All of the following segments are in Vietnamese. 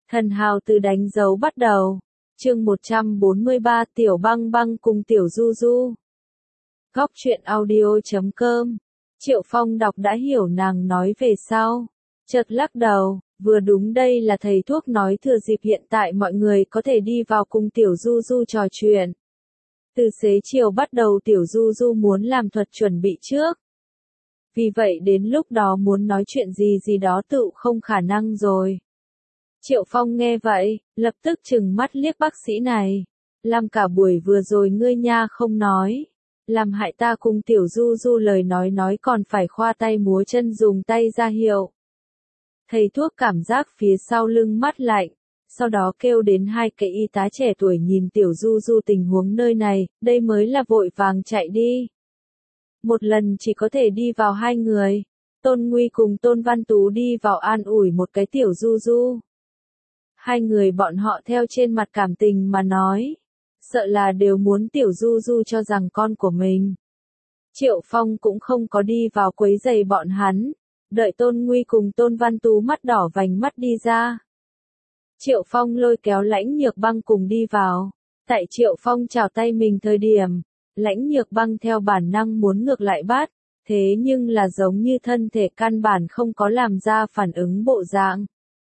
Thần hào từ đánh dấu bắt đầu. Chương 143 Tiểu Băng Băng cùng Tiểu Du Du. Góc truyện audio.com. Triệu Phong đọc đã hiểu nàng nói về sau. Chợt lắc đầu, vừa đúng đây là thầy thuốc nói thừa dịp hiện tại mọi người có thể đi vào cùng Tiểu Du Du trò chuyện. Từ xế chiều bắt đầu Tiểu Du Du muốn làm thuật chuẩn bị trước. Vì vậy đến lúc đó muốn nói chuyện gì đó tự không khả năng rồi. Triệu Phong nghe vậy, lập tức trừng mắt liếc bác sĩ này. Làm cả buổi vừa rồi ngươi nha không nói. Làm hại ta cùng Tiểu Du Du lời nói còn phải khoa tay múa chân dùng tay ra hiệu. Thầy thuốc cảm giác phía sau lưng mắt lạnh. Sau đó kêu đến hai cái y tá trẻ tuổi nhìn Tiểu Du Du tình huống nơi này, đây mới là vội vàng chạy đi. Một lần chỉ có thể đi vào hai người. Tôn Nguy cùng Tôn Văn Tú đi vào an ủi một cái Tiểu Du Du. Hai người bọn họ theo trên mặt cảm tình mà nói. Sợ là đều muốn Tiểu Du Du cho rằng con của mình. Triệu Phong cũng không có đi vào quấy giày bọn hắn. Đợi Tôn Nguy cùng Tôn Văn Tú mắt đỏ vành mắt đi ra. Triệu Phong lôi kéo Lãnh Nhược Băng cùng đi vào. Tại Triệu Phong chào tay mình thời điểm, Lãnh Nhược Băng theo bản năng muốn ngược lại bắt, thế nhưng là giống như thân thể căn bản không có làm ra phản ứng bộ dạng.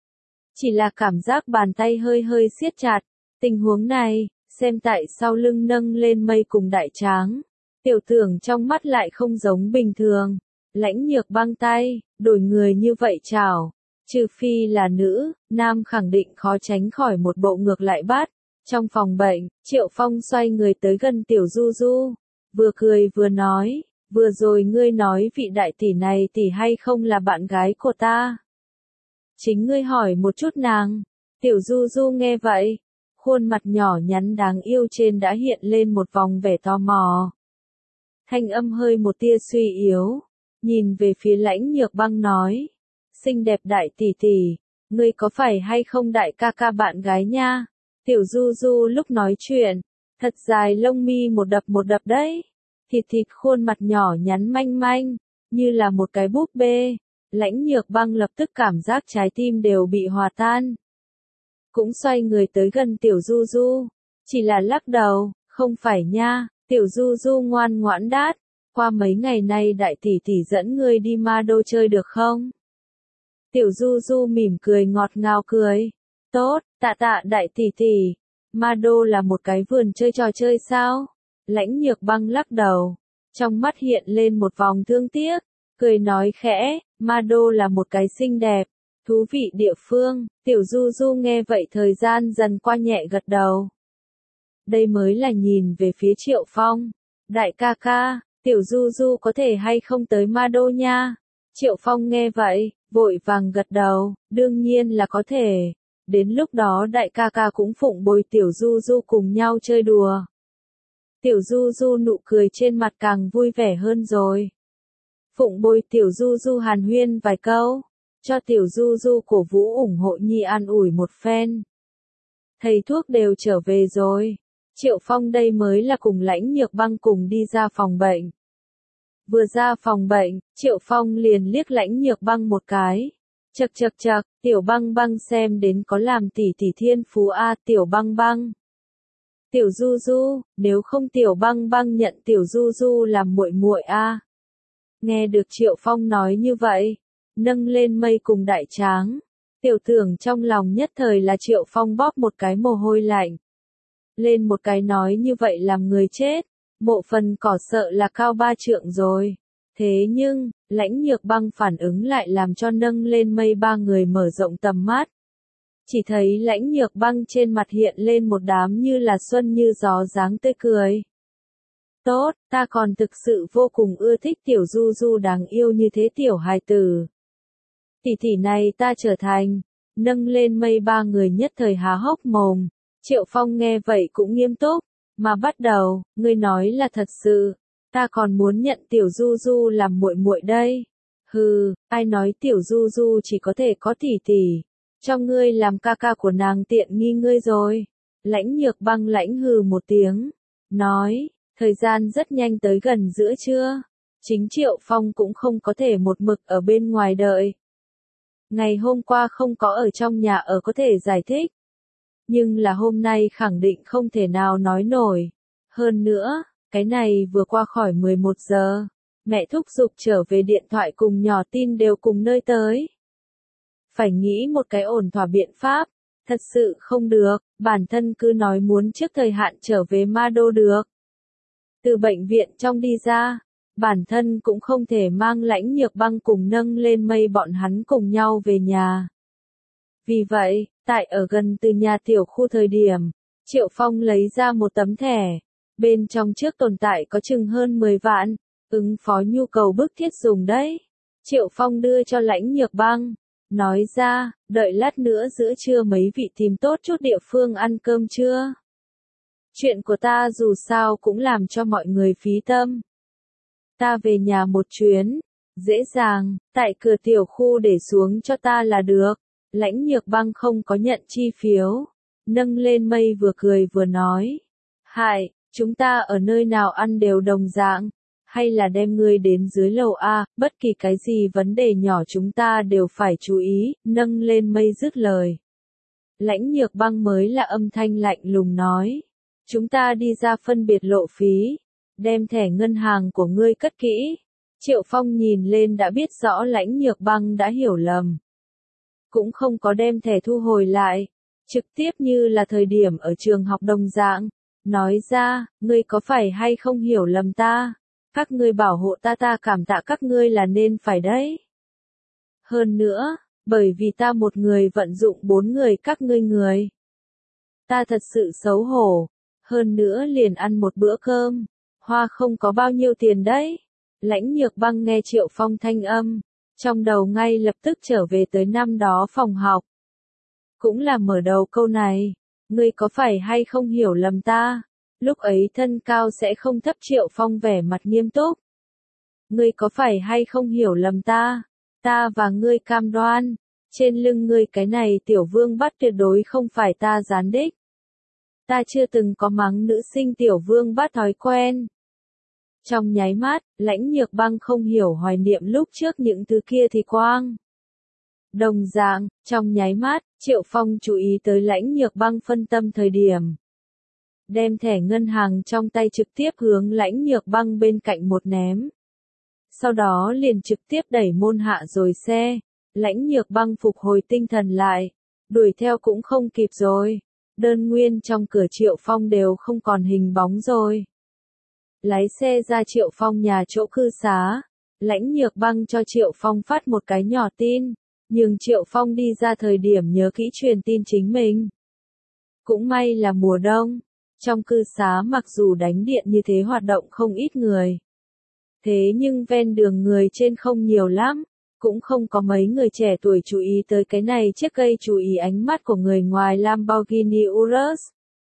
Chỉ là cảm giác bàn tay hơi siết chặt, tình huống này, xem tại sau lưng nâng lên mây cùng đại tráng. Tiểu Tưởng trong mắt lại không giống bình thường, Lãnh Nhược Băng tay, đổi người như vậy chào. Trừ phi là nữ, nam khẳng định khó tránh khỏi một bộ ngược lại bắt. Trong phòng bệnh, Triệu Phong xoay người tới gần Tiểu Du Du. Vừa cười vừa nói, vừa rồi ngươi nói vị đại tỷ này tỷ hay không là bạn gái của ta. Chính ngươi hỏi một chút nàng. Tiểu Du Du nghe vậy, khuôn mặt nhỏ nhắn đáng yêu trên đã hiện lên một vòng vẻ tò mò. Thanh âm hơi một tia suy yếu, nhìn về phía Lãnh Nhược Băng nói. Xinh đẹp đại tỷ tỷ, ngươi có phải hay không đại ca ca bạn gái nha? Tiểu Du Du lúc nói chuyện, thật dài lông mi một đập đấy. Thịt khuôn mặt nhỏ nhắn manh manh, như là một cái búp bê. Lãnh Nhược Băng lập tức cảm giác trái tim đều bị hòa tan. Cũng xoay người tới gần Tiểu Du Du, chỉ là lắc đầu, không phải nha. Tiểu Du Du ngoan ngoãn đát, qua mấy ngày nay đại tỷ tỷ dẫn ngươi đi Ma Đô chơi được không? Tiểu Du Du mỉm cười ngọt ngào cười. Tốt, tạ đại tỷ tỷ. Ma Đô là một cái vườn chơi trò chơi sao? Lãnh Nhược Băng lắc đầu. Trong mắt hiện lên một vòng thương tiếc. Cười nói khẽ, Ma Đô là một cái xinh đẹp, thú vị địa phương. Tiểu Du Du nghe vậy thời gian dần qua nhẹ gật đầu. Đây mới là nhìn về phía Triệu Phong. Đại ca ca, Tiểu Du Du có thể hay không tới Ma Đô nha? Triệu Phong nghe vậy, vội vàng gật đầu, đương nhiên là có thể. Đến lúc đó đại ca ca cũng phụng bồi Tiểu Du Du cùng nhau chơi đùa. Tiểu Du Du nụ cười trên mặt càng vui vẻ hơn rồi. Phụng bồi Tiểu Du Du hàn huyên vài câu, cho Tiểu Du Du cổ vũ ủng hộ nhi an ủi một phen. Thầy thuốc đều trở về rồi. Triệu Phong đây mới là cùng Lãnh Nhược Băng cùng đi ra phòng bệnh. Vừa ra phòng bệnh, Triệu Phong liền liếc Lãnh Nhược Băng một cái. Chậc, Tiểu Băng Băng xem đến có làm tỷ tỷ thiên phú a Tiểu Băng Băng. Tiểu Du Du, nếu không Tiểu Băng Băng nhận Tiểu Du Du làm muội muội a. Nghe được Triệu Phong nói như vậy, nâng lên mây cùng đại tráng. Tiểu Tưởng trong lòng nhất thời là Triệu Phong bóp một cái mồ hôi lạnh. Lên một cái nói như vậy làm người chết. Mộ Phần Cỏ sợ là cao 3 trượng rồi. Thế nhưng, Lãnh Nhược Băng phản ứng lại làm cho nâng lên mây ba người mở rộng tầm mắt. Chỉ thấy Lãnh Nhược Băng trên mặt hiện lên một đám như là xuân như gió dáng tươi cười. Tốt, ta còn thực sự vô cùng ưa thích Tiểu Du Du đáng yêu như thế tiểu hài tử. Tỷ tỷ này ta trở thành, nâng lên mây ba người nhất thời há hốc mồm. Triệu Phong nghe vậy cũng nghiêm túc. Mà bắt đầu, ngươi nói là thật sự, ta còn muốn nhận Tiểu Du Du làm muội muội đây. Hừ, ai nói Tiểu Du Du chỉ có thể có tỷ tỷ, cho ngươi làm ca ca của nàng tiện nghi ngươi rồi. Lãnh Nhược Băng lãnh hừ một tiếng, nói, thời gian rất nhanh tới gần giữa trưa, chính Triệu Phong cũng không có thể một mực ở bên ngoài đợi. Ngày hôm qua không có ở trong nhà ở có thể giải thích. Nhưng là hôm nay khẳng định không thể nào nói nổi. Hơn nữa, cái này vừa qua khỏi 11 giờ. Mẹ thúc giục trở về điện thoại cùng nhỏ tin đều cùng nơi tới. Phải nghĩ một cái ổn thỏa biện pháp. Thật sự không được, bản thân cứ nói muốn trước thời hạn trở về Ma Đô được. Từ bệnh viện trong đi ra, bản thân cũng không thể mang Lãnh Nhược Băng cùng Nâng Lên Mây bọn hắn cùng nhau về nhà. Vì vậy, tại ở gần từ nhà tiểu khu thời điểm, Triệu Phong lấy ra một tấm thẻ, bên trong trước tồn tại có chừng hơn 10 vạn, ứng phó nhu cầu bức thiết dùng đấy. Triệu Phong đưa cho Lãnh Nhược Băng, nói ra, đợi lát nữa giữa trưa mấy vị tìm tốt chút địa phương ăn cơm trưa. Chuyện của ta dù sao cũng làm cho mọi người phí tâm. Ta về nhà một chuyến, dễ dàng, tại cửa tiểu khu để xuống cho ta là được. Lãnh Nhược Băng không có nhận chi phiếu. Nâng Lên Mây vừa cười vừa nói. Hại, chúng ta ở nơi nào ăn đều đồng dạng. Hay là đem ngươi đến dưới lầu A, bất kỳ cái gì vấn đề nhỏ chúng ta đều phải chú ý. Nâng Lên Mây dứt lời. Lãnh Nhược Băng mới là âm thanh lạnh lùng nói. Chúng ta đi ra phân biệt lộ phí. Đem thẻ ngân hàng của ngươi cất kỹ. Triệu Phong nhìn lên đã biết rõ Lãnh Nhược Băng đã hiểu lầm. Cũng không có đem thẻ thu hồi lại. Trực tiếp như là thời điểm ở trường học đồng dạng. Nói ra, ngươi có phải hay không hiểu lầm ta? Các ngươi bảo hộ ta cảm tạ các ngươi là nên phải đấy. Hơn nữa, bởi vì ta một người vận dụng 4 người các ngươi người. Ta thật sự xấu hổ. Hơn nữa liền ăn một bữa cơm. Hoa không có bao nhiêu tiền đấy. Lãnh Nhược Băng nghe Triệu Phong thanh âm. Trong đầu ngay lập tức trở về tới năm đó phòng học. Cũng là mở đầu câu này. Ngươi có phải hay không hiểu lầm ta? Lúc ấy thân cao sẽ không thấp. Triệu Phong vẻ mặt nghiêm túc. Ngươi có phải hay không hiểu lầm ta? Ta và ngươi cam đoan. Trên lưng ngươi cái này tiểu vương bắt tuyệt đối không phải ta gián đích. Ta chưa từng có mắng nữ sinh tiểu vương bắt thói quen. Trong nháy mắt, Lãnh Nhược Băng không hiểu hoài niệm lúc trước những thứ kia thì quang. Đồng dạng, trong nháy mắt, Triệu Phong chú ý tới Lãnh Nhược Băng phân tâm thời điểm. Đem thẻ ngân hàng trong tay trực tiếp hướng Lãnh Nhược Băng bên cạnh một ném. Sau đó liền trực tiếp đẩy môn hạ rồi xe. Lãnh Nhược Băng phục hồi tinh thần lại. Đuổi theo cũng không kịp rồi. Đơn nguyên trong cửa Triệu Phong đều không còn hình bóng rồi. Lái xe ra Triệu Phong nhà chỗ cư xá. Lãnh Nhược Băng cho Triệu Phong phát một cái nhỏ tin. Nhưng Triệu Phong đi ra thời điểm nhớ kỹ truyền tin chính mình. Cũng may là mùa đông. Trong cư xá mặc dù đánh điện như thế hoạt động không ít người. Thế nhưng ven đường người trên không nhiều lắm. Cũng không có mấy người trẻ tuổi chú ý tới cái này chiếc gây chú ý ánh mắt của người ngoài Lamborghini Urus.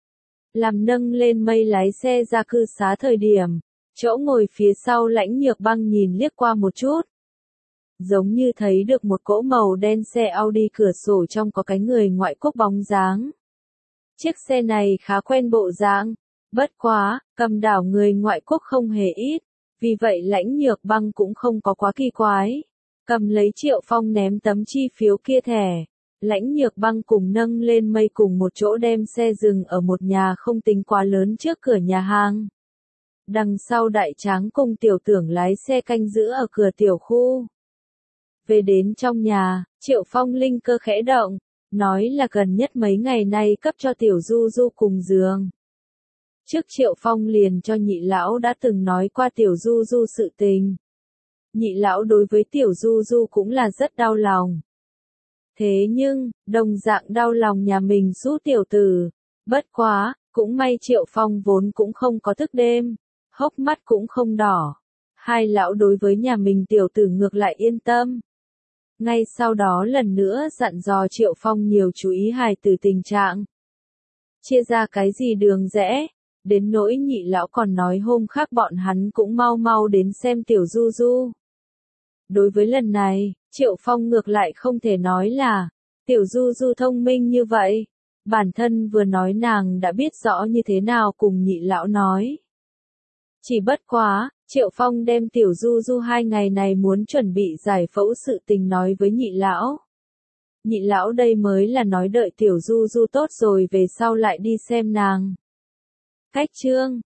Làm Nâng Lên Mây lái xe ra cư xá thời điểm, chỗ ngồi phía sau Lãnh Nhược Băng nhìn liếc qua một chút. Giống như thấy được một cỗ màu đen xe Audi cửa sổ trong có cái người ngoại quốc bóng dáng. Chiếc xe này khá quen bộ dáng, bất quá, cầm đảo người ngoại quốc không hề ít, vì vậy Lãnh Nhược Băng cũng không có quá kỳ quái. Cầm lấy Triệu Phong ném tấm chi phiếu kia thẻ. Lãnh Nhược Băng cùng Nâng Lên Mây cùng một chỗ đem xe dừng ở một nhà không tính quá lớn trước cửa nhà hàng. Đằng sau Đại Tráng cùng Tiểu Tưởng lái xe canh giữ ở cửa tiểu khu. Về đến trong nhà, Triệu Phong linh cơ khẽ động, nói là gần nhất mấy ngày nay cấp cho Tiểu Du Du cùng giường. Trước Triệu Phong liền cho Nhị Lão đã từng nói qua Tiểu Du Du sự tình. Nhị Lão đối với Tiểu Du Du cũng là rất đau lòng. Thế nhưng, đồng dạng đau lòng nhà mình giúp tiểu tử. Bất quá, cũng may Triệu Phong vốn cũng không có thức đêm, hốc mắt cũng không đỏ. Hai lão đối với nhà mình tiểu tử ngược lại yên tâm. Ngay sau đó lần nữa dặn dò Triệu Phong nhiều chú ý hài tử tình trạng. Chia ra cái gì đường rẽ, đến nỗi Nhị Lão còn nói hôm khác bọn hắn cũng mau mau đến xem Tiểu Du Du. Đối với lần này, Triệu Phong ngược lại không thể nói là, Tiểu Du Du thông minh như vậy. Bản thân vừa nói nàng đã biết rõ như thế nào cùng Nhị Lão nói. Chỉ bất quá, Triệu Phong đem Tiểu Du Du 2 ngày này muốn chuẩn bị giải phẫu sự tình nói với Nhị Lão. Nhị lão đây mới là nói đợi tiểu Du Du tốt rồi về sau lại đi xem nàng. Cách chương